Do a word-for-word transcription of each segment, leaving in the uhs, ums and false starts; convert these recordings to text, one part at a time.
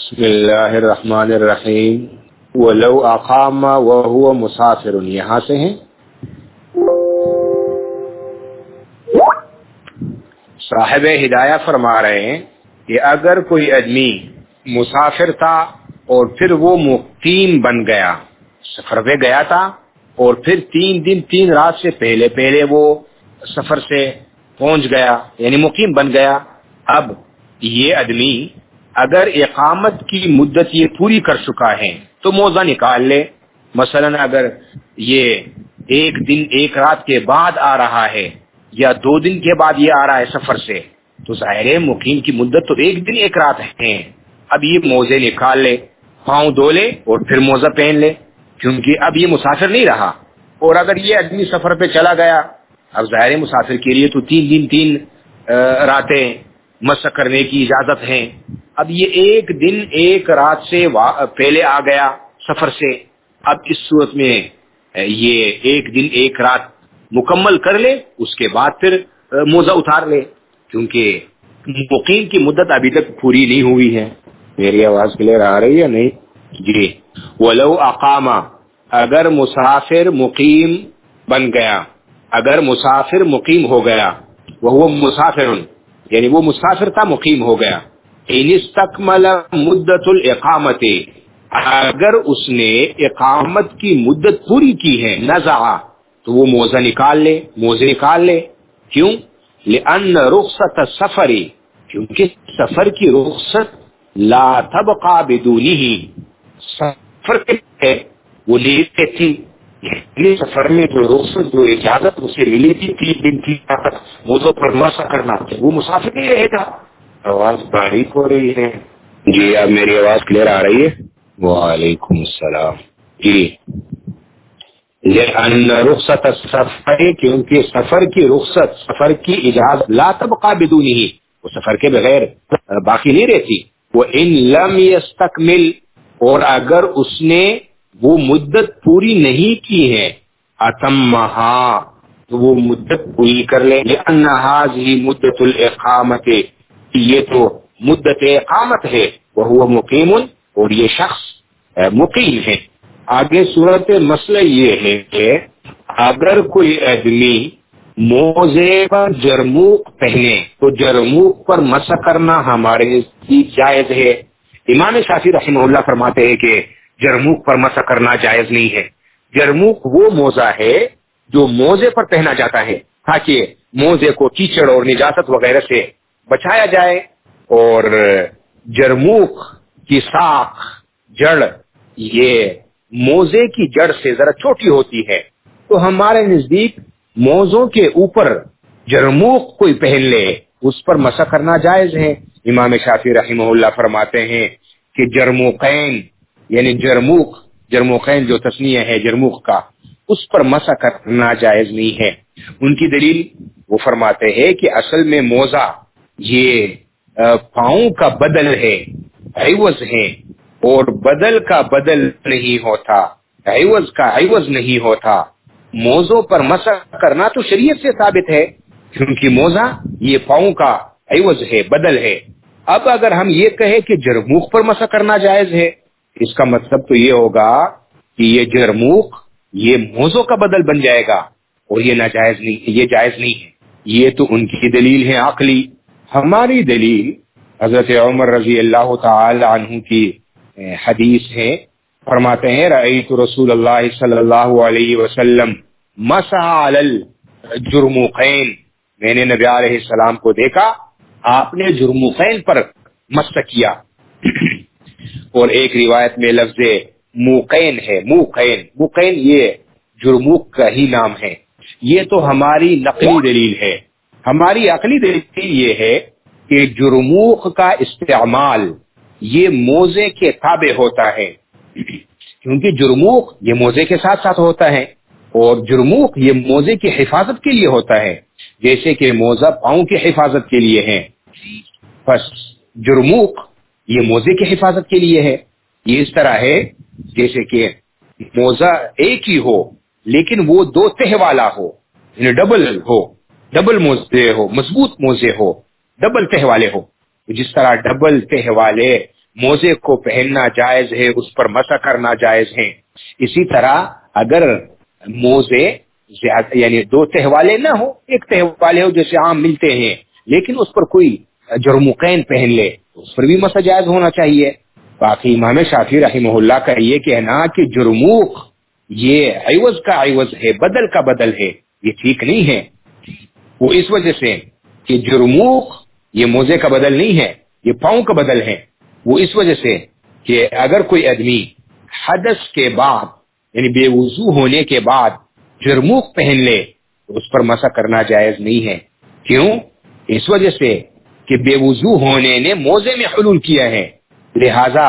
بسم اللہ الرحمن الرحیم ولو اقام وهو مسافر، یہاں سے ہیں صاحب ہدایہ فرما رہے ہیں کہ اگر کوئی آدمی مسافر تھا اور پھر وہ مقیم بن گیا، سفر پہ گیا تھا اور پھر تین دن تین رات سے پہلے پہلے وہ سفر سے پہنچ گیا، یعنی مقیم بن گیا، اب یہ آدمی اگر اقامت کی مدت یہ پوری کر چکا ہے تو موزہ نکال لے۔ مثلا اگر یہ ایک دن ایک رات کے بعد آ رہا ہے یا دو دن کے بعد یہ آ رہا ہے سفر سے، تو ظاہر ہے مقیم کی مدت تو ایک دن ایک رات ہے۔ اب یہ موزے نکال لے، پاؤں دھو لے اور پھر موزہ پہن لے، کیونکہ اب یہ مسافر نہیں رہا۔ اور اگر یہ آدمی سفر پہ چلا گیا، اب ظاہر مسافر کے لیے تو تین دن تین راتیں مسح کرنے کی اجازت ہے۔ اب یہ ایک دن ایک رات سے پہلے آ گیا سفر سے، اب اس صورت میں یہ ایک دن ایک رات مکمل کر لے، اس کے بعد پھر موزہ اتار لے، کیونکہ مقیم کی مدت ابھی تک پوری نہیں ہوئی ہے۔ میری آواز کلیئر آ رہی ہے نہیں؟ جی۔ ولو اقام، اگر مسافر مقیم بن گیا، اگر مسافر مقیم ہو گیا، وہ مسافر یعنی وہ مسافر تھا مقیم ہو گیا، ان استکمل مدت الاقامت، اگر اس نے اقامت کی مدت پوری کی ہے، نزع، تو وہ موزہ نکال لے، موزے نکال لے۔ کیوں؟ لأن رخصت السفر، کیونکہ سفر کی رخصت لا تبقى بدونه، سفر کے وہ لیتے تھی، یعنی سفر میں جو رخصت جو اجازت اسے ملی تھی تین دن کی موزوں پر مسح کرنا، وہ مسافر نہیں رہے گا۔ آواز باریک ہو رہی ہے۔ جی اب میری آواز کلیئر آ رہی ہے؟ وعلیکم السلام۔ جی، لأن رخصت السفر، کیونکہ سفر کی رخصت، سفر کی اجازت لا تبقى بدونه، وہ سفر کے بغیر باقی نہیں رہتی۔ وإن لم يستكمل، اور اگر اس نے وہ مدت پوری نہیں کی ہے، اتمہا، تو وہ مدت پوری کر لے۔ لأن هذه مدت الاقامت، یہ تو مدت اقامت ہے، وہ مقیم، اور یہ شخص مقیم ہے۔ آگے صورت مسئلہ یہ ہے کہ اگر کوئی آدمی موزے پر جرموق پہنے تو جرموق پر مسح کرنا ہمارے نزدیک جائز ہے۔ امام شافعی رحمہ اللہ فرماتے ہیں کہ جرموق پر مسح کرنا جائز نہیں ہے۔ جرموق وہ موزہ ہے جو موزے پر پہنا جاتا ہے تاکہ موزے کو کیچڑ اور نجاست وغیرہ سے بچایا جائے، اور جرموق کی ساخ، جڑ، یہ موزے کی جڑ سے ذرا چھوٹی ہوتی ہے، تو ہمارے نزدیک موزوں کے اوپر جرموق کوئی پہن لے، اس پر مسح کرنا جائز ہے۔ امام شافعی رحمہ اللہ فرماتے ہیں کہ جرموقین، یعنی جرموق، جرموقین جو تسنیہ ہے جرموق کا، اس پر مسح کرنا جائز نہیں ہے۔ ان کی دلیل وہ فرماتے ہیں کہ اصل میں موزہ یہ پاؤں کا بدل ہے، عوض ہے، اور بدل کا بدل نہیں ہوتا، عوض کا عوض نہیں ہوتا۔ موزوں پر مسح کرنا تو شریعت سے ثابت ہے، کیونکہ موزہ یہ پاؤں کا عوض ہے، بدل ہے۔ اب اگر ہم یہ کہیں کہ جرموق پر مسح کرنا جائز ہے، اس کا مطلب تو یہ ہوگا کہ یہ جرموق یہ موزوں کا بدل بن جائے گا، اور یہ ناجائز نہیں، یہ جائز نہیں ہے۔ یہ تو ان کی دلیل ہے عقلی۔ ہماری دلیل حضرت عمر رضی اللہ تعالی عنہ کی حدیث ہے، فرماتے ہیں رأیت رسول اللہ صلی اللہ علیہ وسلم مسح علی الجرموقین، میں نے نبی علیہ السلام کو دیکھا آپ نے جرموقین پر مسح کیا۔ اور ایک روایت میں لفظ موقین ہے، موقین، موقین یہ جرموق کا ہی نام ہے۔ یہ تو ہماری نقلی دلیل ہے۔ ہماری عقلی دلیل یہ ہے کہ جرموق کا استعمال یہ موزے کے تابع ہوتا ہے، کیونکہ جرموق یہ موزے کے ساتھ ساتھ ہوتا ہے، اور جرموق یہ موزے کی حفاظت کے لیے ہوتا ہے، جیسے کہ موزہ پاؤں کی حفاظت کے لیے ہے، بس جرموق یہ موزے کی حفاظت کے لیے ہے۔ یہ اس طرح ہے جیسے کہ موزہ ایک ہی ہو لیکن وہ دو تہ والا ہو، یعنی ڈبل ہو، ڈبل موزے ہو، مضبوط موزے ہو، ڈبل تہ والے ہو۔ جس طرح ڈبل تہ والے موزے کو پہننا جائز ہے، اس پر مسح کرنا جائز ہے۔ اسی طرح اگر موزے زیادہ یعنی دو تہ والے نہ ہو، ایک تہ والے ہو جیسے عام ملتے ہیں، لیکن اس پر کوئی جرموقین پہن لے تو اس پر بھی مسح جائز ہونا چاہیے۔ باقی امام شافعی رحمہ اللہ کا یہ کہنا کہ جرموق یہ عوض کا عوض ہے، بدل کا بدل ہے، یہ ٹھیک نہیں ہے۔ وہ اس وجہ سے کہ جرموق یہ موزے کا بدل نہیں ہے، یہ پاؤں کا بدل ہے۔ وہ اس وجہ سے کہ اگر کوئی آدمی حدث کے بعد یعنی بے وضو ہونے کے بعد جرموق پہن لے تو اس پر مسح کرنا جائز نہیں ہے۔ کیوں؟ اس وجہ سے کہ بے وضو ہونے نے موزے میں حلول کیا ہے، لہذا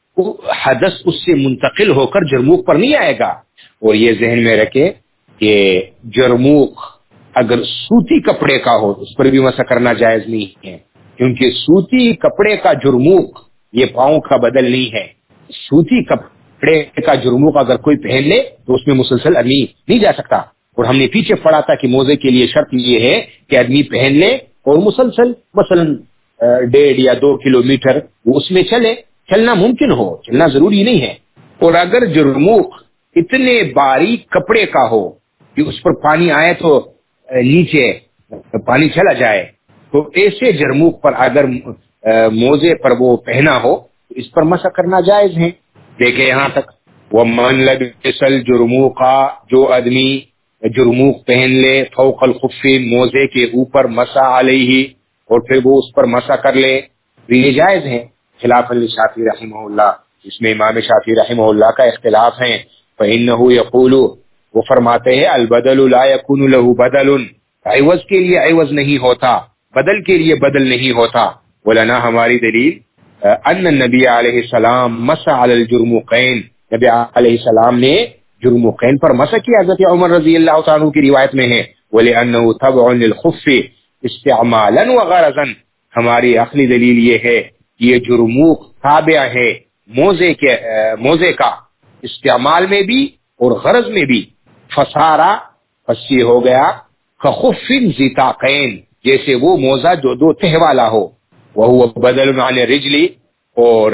حدث اس سے منتقل ہو کر جرموق پر نہیں آئے گا۔ اور یہ ذہن میں رکھے کہ جرموق اگر سوتی کپڑے کا ہو اس پر بھی مسح کرنا جائز نہیں ہے، کیونکہ سوتی کپڑے کا جرموق یہ پاؤں کا بدل نہیں ہے۔ سوتی کپڑے کا جرموق اگر کوئی پہن لے تو اس میں مسلسل آدمی نہیں جا سکتا، اور ہم نے پیچھے پڑھا تھا کہ موزے کے لیے شرط یہ ہے کہ آدمی پہن لے اور مسلسل مثلا ڈیڑھ یا دو کلو میٹر وہ اس میں چلے، چلنا ممکن ہو، چلنا ضروری نہیں ہے۔ اور اگر جرموق اتنے باریک کپڑے کا ہو کہ اس پر پانی آئے تو نیچے پانی چلا جائے، تو ایسے جرموق پر اگر موزے پر وہ پہنا ہو تو اس پر مسح کرنا جائز ہے۔ دیکھیں یہاں تک وَمَنْ لَبِسَ الْجُرْمُوقَ، جو آدمی جرموق پہن لے فوق الخف موزے کے اوپر مسح علیہ اور پھر وہ اس پر مسح کر لے تو یہ جائز ہے، خلاف شافعی رحمہ اللہ۔ اس میں امام شافعی رحمہ اللہ کا اختلاف ہے۔ فَإِنَّهُ يَقُولُ، وہ فرماتے ہیں البدل لا يكون له بدل، عوض کے لیے عوض نہیں ہوتا، بدل کے لیے بدل نہیں ہوتا۔ ولنا ہماری دلیل ان النبی علیہ السلام مسح علی الجرموقین، نبی علیہ السلام نے جرموقین پر مسح کیا، حضرت عمر رضی اللہ تعالیٰ عنہ کی روایت میں ہے۔ وَلِأَنَّهُ تَبْعٌ لِلْخُفِّ اسْتِعْمَالًا وَغَرَضًا، ہماری عقلی دلیل یہ ہے کہ یہ جرموق تابع ہے موزے کے موزے کا، استعمال میں بھی اور غرض میں بھی۔ فسارا، پس یہ ہو گیا کخف ذی طاقین، جیسے وہ موزہ جو دو تہ والا ہو، وہو بدل عن الرجل، اور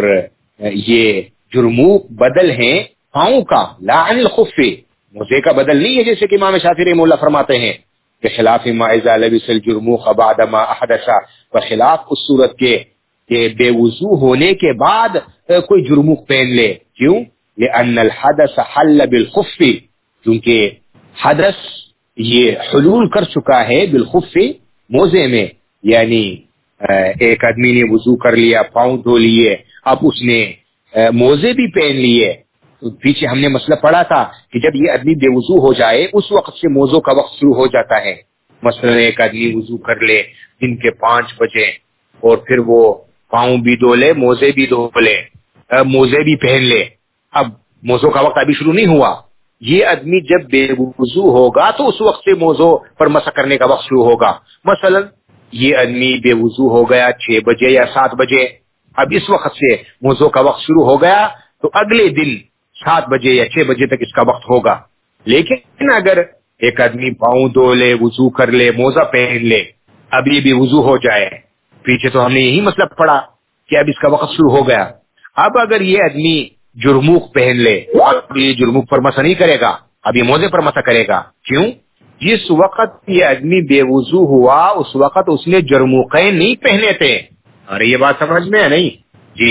یہ جرموق بدل ہیں پاؤں کا، لا عن الخف، موزے کا بدل نہیں ہے، جیسے کہ امام شافعی رحمہ اللہ فرماتے ہیں بخلاف ما اذا لبس الجرموق بعد ما احدث، بخلاف اس صورت کے کہ بے وضو ہونے کے بعد کوئی جرموق پہن لے۔ کیوں؟ لأن الحدث حل بالخف، کیونکہ حدث یہ حلول کر چکا ہے بالخف، موزے میں، یعنی ایک آدمی نے وضو کر لیا، پاؤں دھو لیے، اب اس نے موزے بھی پہن لیے، تو پیچھے ہم نے مسئلہ پڑھا تھا کہ جب یہ آدمی بے وضو ہو جائے اس وقت سے موزوں کا وقت شروع ہو جاتا ہے۔ مثلا ایک آدمی وضو کر لے دن کے پانچ بجے اور پھر وہ پاؤں بھی دھو لے، موزے بھی دھو لے، موزے بھی پہن لے، اب موزوں کا وقت ابھی شروع نہیں ہوا، یہ آدمی جب بے وضو ہوگا تو اس وقت سے موزوں پر مسح کرنے کا وقت شروع ہوگا۔ مثلا یہ آدمی بے وضو ہو گیا چھ بجے یا سات بجے، اب اس وقت سے موزوں کا وقت شروع ہو گیا تو اگلے دن سات بجے یا چھ بجے تک اس کا وقت ہوگا۔ لیکن اگر ایک آدمی پاؤں دھو لے، وضو کر لے، موزہ پہن لے، ابھی بھی وضو ہو جائے، پیچھے تو ہم نے یہی مسئلہ پڑھا کہ اب اس کا وقت شروع ہو گیا، اب اگر یہ آدمی جرموق پہن لے اب یہ جرموق پر مسح نہیں کرے گا، اب یہ موزے پر مسح کرے گا۔ کیوں؟ جس وقت یہ آدمی بے وضو ہوا اس وقت اس نے جرموقین نہیں پہنے تھے۔ اور یہ بات سمجھ میں ہے نہیں؟ جی،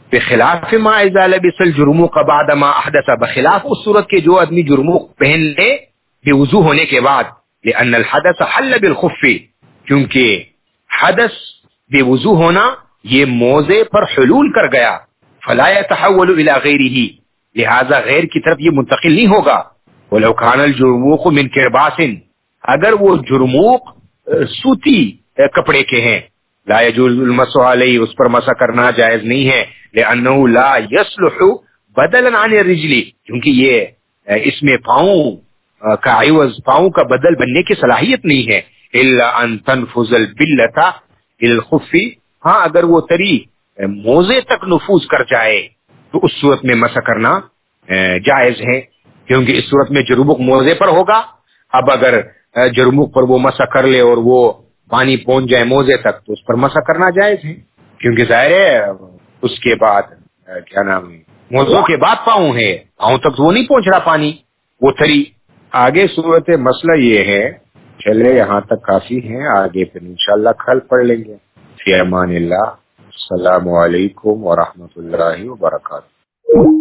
بخلاف ما اذا لبس الجرموق بعد ما احدث، بخلاف اس صورت کے جو آدمی جرموق پہن لے بے وضو ہونے کے بعد، لان الحدث حل بالخف، کیونکہ حدث بے وضو ہونا یہ موزے پر حلول کر گیا، فلا يتحول الى غیرہ، لہذا غیر کی طرف یہ منتقل نہیں ہوگا۔ ولو كان الجرموق من کرباس، اگر وہ جرموق سوتی کپڑے کے ہیں، لا يجوز المسح علیہ، اس پر مسح کرنا جائز نہیں ہے، لأنه لا يصلح بدلا عن الرجل، کیونکہ یہ اس میں پاؤں کا عوض، پاؤں کا بدل بننے کی صلاحیت نہیں ہے، الا ان تنفذ البلۃ الى الخف، ہاں اگر وہ تری موزے تک نفوذ کر جائے تو اس صورت میں مسح کرنا جائز ہے، کیونکہ اس صورت میں جرموق موزے پر ہوگا۔ اب اگر جرموق پر وہ مسح کر لے اور وہ پانی پہنچ جائے موزے تک تو اس پر مسح کرنا جائز ہے، کیونکہ ظاہر ہے اس کے بعد کیا نام ہے موضوع کے بعد پاؤں ہے، پاؤں تک وہ نہیں پہنچ رہا پانی، وہ تھری. آگے صورت مسئلہ یہ ہے، چلے یہاں تک کافی ہیں، آگے پھر انشاءاللہ کل پڑھ لیں گے. فی امان اللہ. السلام علیکم ورحمۃ اللہ وبرکاتہ.